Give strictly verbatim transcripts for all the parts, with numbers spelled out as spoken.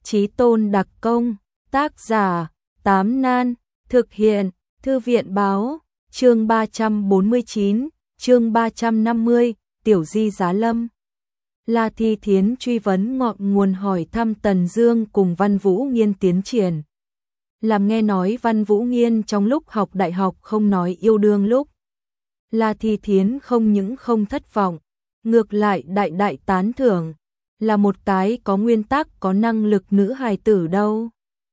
Chí tôn đặc công, tác giả, Tám Nan, thực hiện, Thư viện báo, chương ba trăm bốn mươi chín, chương ba trăm năm mươi, Tiểu Di Giá Lâm. La Thi Thiến truy vấn ngọn nguồn hỏi thăm Tần Dương cùng Văn Vũ Nghiên tiến triển. Làm nghe nói Văn Vũ Nghiên trong lúc học đại học không nói yêu đương lúc. La Thi Thiến không những không thất vọng, ngược lại đại đại tán thưởng, là một cái có nguyên tắc có năng lực nữ hài tử đâu.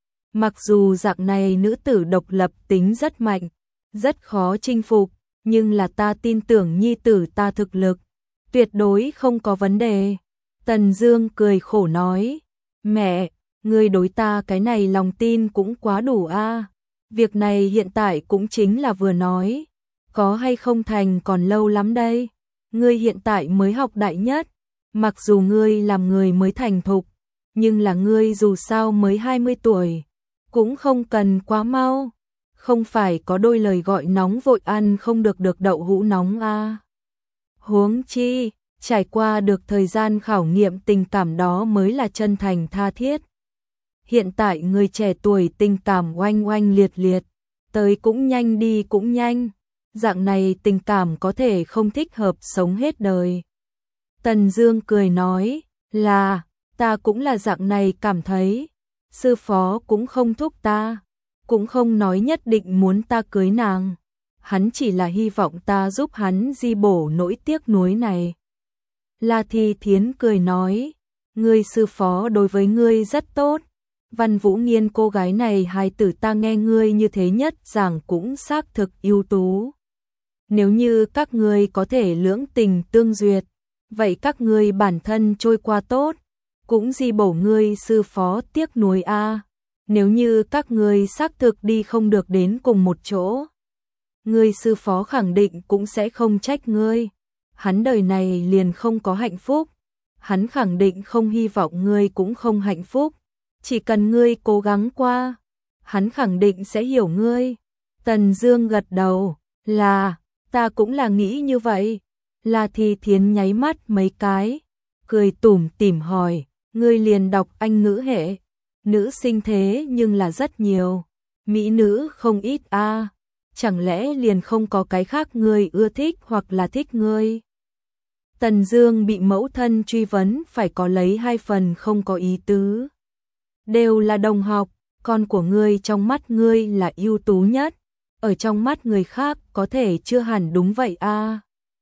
Mặc dù dạng này nữ tử độc lập tính rất mạnh, rất khó chinh phục, nhưng là ta tin tưởng nhi tử ta thực lực, tuyệt đối không có vấn đề. Tần Dương cười khổ nói, mẹ, ngươi đối ta cái này lòng tin cũng quá đủ a. Việc này hiện tại cũng chính là vừa nói, có hay không thành còn lâu lắm đây. Ngươi hiện tại mới học đại nhất, mặc dù ngươi làm người mới thành thục, nhưng là ngươi dù sao mới hai mươi tuổi, cũng không cần quá mau. Không phải có đôi lời gọi nóng vội ăn không được được đậu hũ nóng a. Huống chi, trải qua được thời gian khảo nghiệm tình cảm đó mới là chân thành tha thiết. Hiện tại người trẻ tuổi tình cảm oanh oanh liệt liệt, tới cũng nhanh đi cũng nhanh, dạng này tình cảm có thể không thích hợp sống hết đời. Tần Dương cười nói, là, ta cũng là dạng này cảm thấy, sư phó cũng không thúc ta, cũng không nói nhất định muốn ta cưới nàng, hắn chỉ là hy vọng ta giúp hắn di bổ nỗi tiếc nuối này. La Thi Thiến cười nói, ngươi sư phó đối với ngươi rất tốt, Văn Vũ Nghiên cô gái này hài tử ta nghe ngươi như thế nhất rằng cũng xác thực ưu tú. Nếu như các ngươi có thể lưỡng tình tương duyệt, vậy các ngươi bản thân trôi qua tốt, cũng di bổ ngươi sư phó tiếc nuối a. Nếu như các ngươi xác thực đi không được đến cùng một chỗ, ngươi sư phó khẳng định cũng sẽ không trách ngươi. Hắn đời này liền không có hạnh phúc, hắn khẳng định không hy vọng ngươi cũng không hạnh phúc, chỉ cần ngươi cố gắng qua, hắn khẳng định sẽ hiểu ngươi. Tần Dương gật đầu, là, ta cũng là nghĩ như vậy. La Thi Thiến nháy mắt mấy cái, cười tủm tỉm hỏi, ngươi liền đọc Anh ngữ hệ, nữ sinh thế nhưng là rất nhiều, mỹ nữ không ít a, chẳng lẽ liền không có cái khác ngươi ưa thích hoặc là thích ngươi? Tần Dương bị mẫu thân truy vấn phải có lấy hai phần không có ý tứ. Đều là đồng học, con của ngươi trong mắt ngươi là ưu tú nhất, ở trong mắt người khác có thể chưa hẳn đúng vậy a.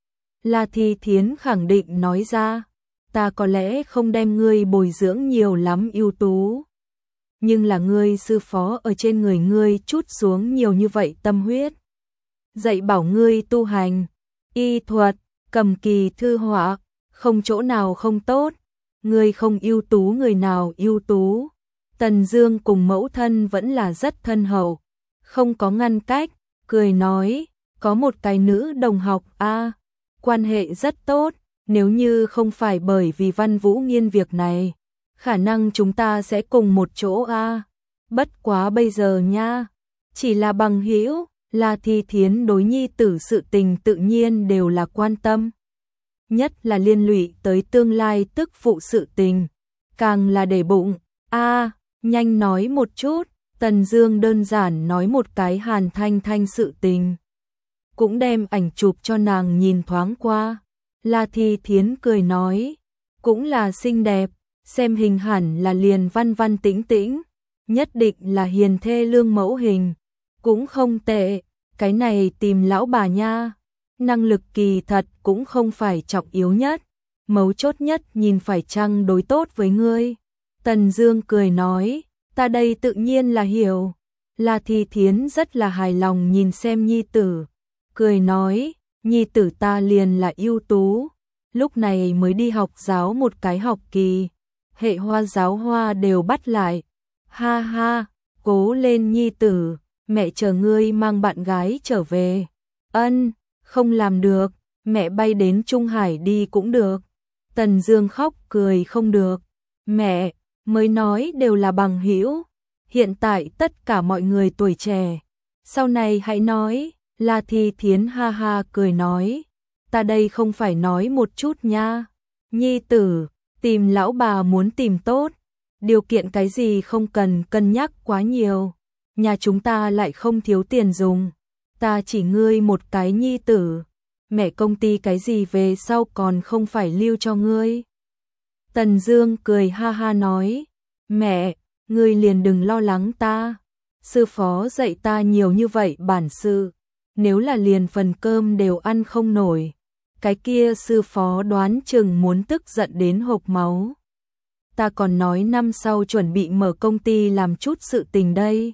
La Thi Thiến khẳng định nói ra, ta có lẽ không đem ngươi bồi dưỡng nhiều lắm ưu tú, nhưng là ngươi sư phó ở trên người ngươi chút xuống nhiều như vậy tâm huyết, dạy bảo ngươi tu hành, y thuật, cầm kỳ thư họa, không chỗ nào không tốt, ngươi không ưu tú người nào ưu tú. Tần Dương cùng mẫu thân vẫn là rất thân hậu, không có ngăn cách, cười nói, có một cái nữ đồng học a, quan hệ rất tốt, nếu như không phải bởi vì Văn Vũ Nghiên việc này, khả năng chúng ta sẽ cùng một chỗ a. Bất quá bây giờ nha, chỉ là bằng hữu. La Thi Thiến đối nhi tử sự tình tự nhiên đều là quan tâm, nhất là liên lụy tới tương lai tức phụ sự tình, càng là để bụng. A, nhanh nói một chút. Tần Dương đơn giản nói một cái Hàn Thanh Thanh sự tình, cũng đem ảnh chụp cho nàng nhìn thoáng qua. La Thi Thiến cười nói, cũng là xinh đẹp, xem hình hẳn là liền văn văn tĩnh tĩnh, nhất định là hiền thê lương mẫu hình, cũng không tệ. Cái này tìm lão bà nha, năng lực kỳ thật cũng không phải trọng yếu nhất, mấu chốt nhất nhìn phải chăng đối tốt với ngươi. Tần Dương cười nói, ta đây tự nhiên là hiểu. La Thi Thiến rất là hài lòng nhìn xem nhi tử, cười nói, nhi tử ta liền là ưu tú, lúc này mới đi học giáo một cái học kỳ, hệ hoa giáo hoa đều bắt lại. Ha ha, cố lên nhi tử, mẹ chờ ngươi mang bạn gái trở về. Ân, không làm được, mẹ bay đến Trung Hải đi cũng được. Tần Dương khóc cười không được, mẹ, mới nói đều là bằng hữu, hiện tại tất cả mọi người tuổi trẻ, sau này hãy nói. La Thi Thiến ha ha cười nói, ta đây không phải nói một chút nha, nhi tử, tìm lão bà muốn tìm tốt, điều kiện cái gì không cần cân nhắc quá nhiều, nhà chúng ta lại không thiếu tiền dùng, ta chỉ ngươi một cái nhi tử, mẹ công ty cái gì về sau còn không phải lưu cho ngươi. Tần Dương cười ha ha nói, mẹ, ngươi liền đừng lo lắng ta, sư phó dạy ta nhiều như vậy bản sự, nếu là liền phần cơm đều ăn không nổi, cái kia sư phó đoán chừng muốn tức giận đến hộc máu. Ta còn nói năm sau chuẩn bị mở công ty làm chút sự tình đây.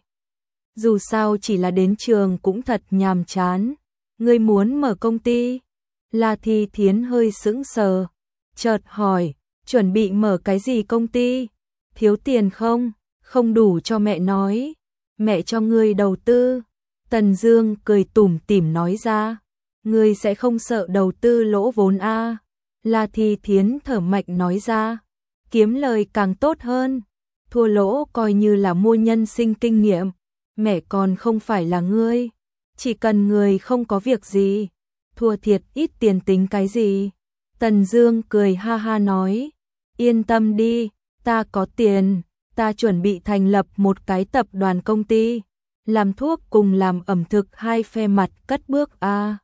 Dù sao chỉ là đến trường cũng thật nhàm chán. Ngươi muốn mở công ty? La Thi Thiến hơi sững sờ, chợt hỏi, chuẩn bị mở cái gì công ty? Thiếu tiền không? Không đủ cho mẹ nói. Mẹ cho ngươi đầu tư. Tần Dương cười tủm tỉm nói ra, ngươi sẽ không sợ đầu tư lỗ vốn a? À? La Thi Thiến thở mạnh nói ra, kiếm lời càng tốt hơn, thua lỗ coi như là mua nhân sinh kinh nghiệm, mẹ còn không phải là ngươi, chỉ cần người không có việc gì, thua thiệt ít tiền tính cái gì. Tần Dương cười ha ha nói, yên tâm đi, ta có tiền, ta chuẩn bị thành lập một cái tập đoàn công ty, làm thuốc cùng làm ẩm thực hai phe mặt cất bước a. À.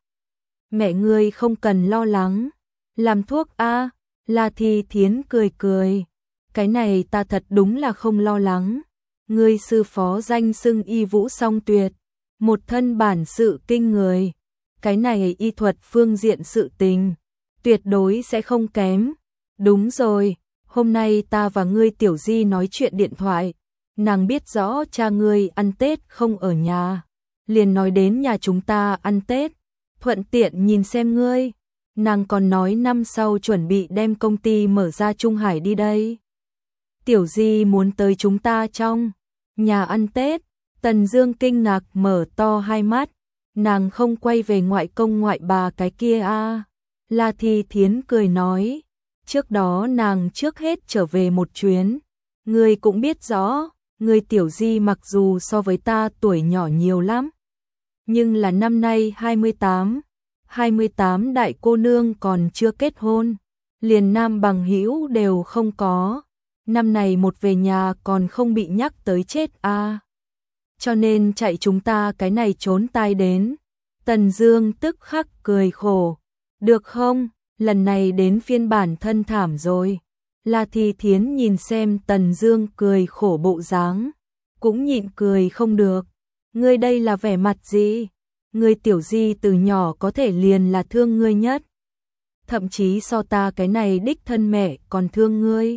Mẹ ngươi không cần lo lắng, làm thuốc a? À. La Thi Thiến cười cười, cái này ta thật đúng là không lo lắng. Ngươi sư phó danh xưng y vũ song tuyệt, một thân bản sự kinh người, cái này y thuật phương diện sự tình, tuyệt đối sẽ không kém. Đúng rồi, hôm nay ta và ngươi tiểu di nói chuyện điện thoại, nàng biết rõ cha ngươi ăn Tết không ở nhà, liền nói đến nhà chúng ta ăn Tết, thuận tiện nhìn xem ngươi. Nàng còn nói năm sau chuẩn bị đem công ty mở ra Trung Hải đi đây. Tiểu di muốn tới chúng ta trong nhà ăn Tết. Tần Dương kinh ngạc mở to hai mắt, nàng không quay về ngoại công ngoại bà cái kia a? À. La Thi Thiến cười nói, trước đó nàng trước hết trở về một chuyến, ngươi cũng biết rõ, ngươi tiểu di mặc dù so với ta tuổi nhỏ nhiều lắm, nhưng là năm nay hai mươi tám, hai mươi tám đại cô nương còn chưa kết hôn, liền nam bằng hữu đều không có, năm này một về nhà còn không bị nhắc tới chết a. À. Cho nên chạy chúng ta cái này trốn tai đến. Tần Dương tức khắc cười khổ, được không, lần này đến phiên bản thân thảm rồi. La Thi Thiến nhìn xem Tần Dương cười khổ bộ dáng, cũng nhịn cười không được. Ngươi đây là vẻ mặt gì? Ngươi tiểu di từ nhỏ có thể liền là thương ngươi nhất, thậm chí so ta cái này đích thân mẹ còn thương ngươi.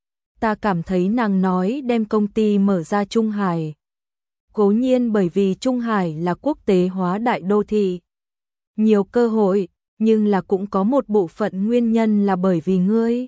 Ta cảm thấy nàng nói đem công ty mở ra Trung Hải, cố nhiên bởi vì Trung Hải là quốc tế hóa đại đô thị, nhiều cơ hội, nhưng là cũng có một bộ phận nguyên nhân là bởi vì ngươi.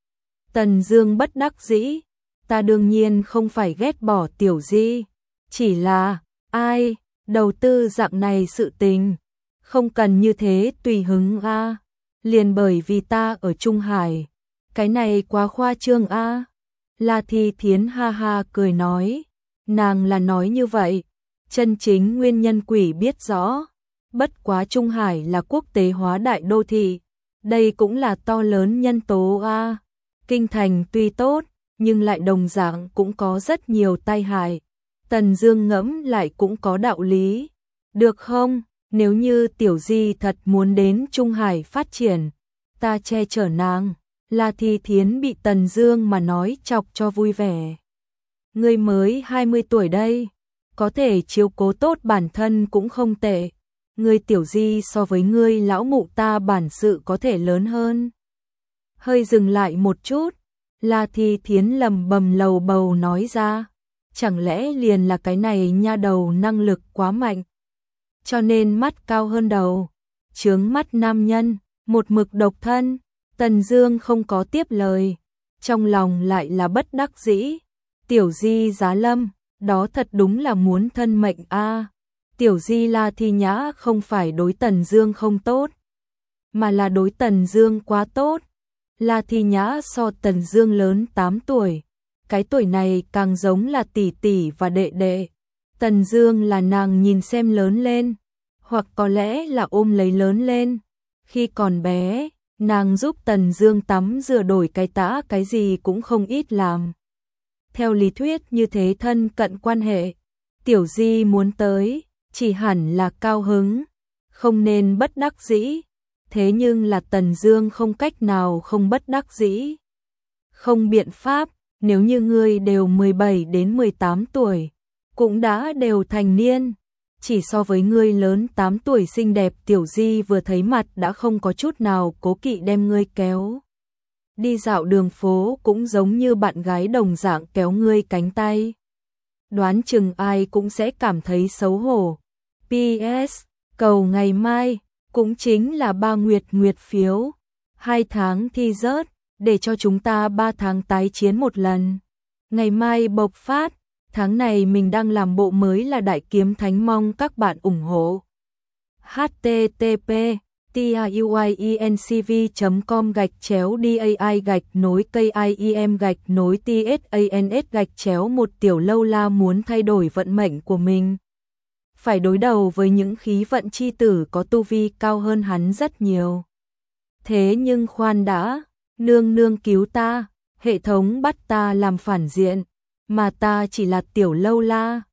Tần Dương bất đắc dĩ, ta đương nhiên không phải ghét bỏ tiểu di, chỉ là, ai, đầu tư dạng này sự tình, không cần như thế tùy hứng a, à. Liền bởi vì ta ở Trung Hải, cái này quá khoa trương a. À. La Thi Thiến ha ha cười nói, nàng là nói như vậy, chân chính nguyên nhân quỷ biết rõ, bất quá Trung Hải là quốc tế hóa đại đô thị, đây cũng là to lớn nhân tố a. À. Kinh thành tuy tốt, nhưng lại đồng dạng cũng có rất nhiều tai hại. Tần Dương ngẫm lại cũng có đạo lý. Được không, nếu như tiểu di thật muốn đến Trung Hải phát triển, ta che chở nàng. La Thi Thiến bị Tần Dương mà nói chọc cho vui vẻ. Ngươi mới hai mươi tuổi đây, có thể chiếu cố tốt bản thân cũng không tệ. Ngươi tiểu di so với ngươi lão mụ ta bản sự có thể lớn hơn. Hơi dừng lại một chút, La Thi Thiến lầm bầm lầu bầu nói ra, chẳng lẽ liền là cái này nha đầu năng lực quá mạnh, cho nên mắt cao hơn đầu, chướng mắt nam nhân, một mực độc thân. Tần Dương không có tiếp lời, trong lòng lại là bất đắc dĩ. Tiểu di Giá Lâm, đó thật đúng là muốn thân mệnh a. À. Tiểu di La Thi Nhã không phải đối Tần Dương không tốt, mà là đối Tần Dương quá tốt. La Thi Nhã so Tần Dương lớn tám tuổi, cái tuổi này càng giống là tỷ tỷ và đệ đệ. Tần Dương là nàng nhìn xem lớn lên, hoặc có lẽ là ôm lấy lớn lên. Khi còn bé, nàng giúp Tần Dương tắm rửa đổi cái tã cái gì cũng không ít làm. Theo lý thuyết như thế thân cận quan hệ, Tiểu Di muốn tới, chỉ hẳn là cao hứng, không nên bất đắc dĩ. Thế nhưng là Tần Dương không cách nào không bất đắc dĩ. Không biện pháp, nếu như ngươi đều mười bảy đến mười tám tuổi, cũng đã đều thành niên, chỉ so với ngươi lớn tám tuổi xinh đẹp Tiểu Di vừa thấy mặt đã không có chút nào cố kỵ đem ngươi kéo. Đi dạo đường phố cũng giống như bạn gái đồng dạng kéo ngươi cánh tay. Đoán chừng ai cũng sẽ cảm thấy xấu hổ. pê ét cầu ngày mai cũng chính là ba nguyệt nguyệt phiếu, hai tháng thi rớt, để cho chúng ta ba tháng tái chiến một lần. Ngày mai bộc phát, tháng này mình đang làm bộ mới là Đại Kiếm Thánh, mong các bạn ủng hộ. h t t p tiuyencv chấm com gạch chéo dai gạch nối kim gạch nối tsans gạch chéo một Tiểu Lâu La muốn thay đổi vận mệnh của mình. Phải đối đầu với những khí vận chi tử có tu vi cao hơn hắn rất nhiều. Thế nhưng khoan đã, nương nương cứu ta, hệ thống bắt ta làm phản diện, mà ta chỉ là Tiểu Lâu La,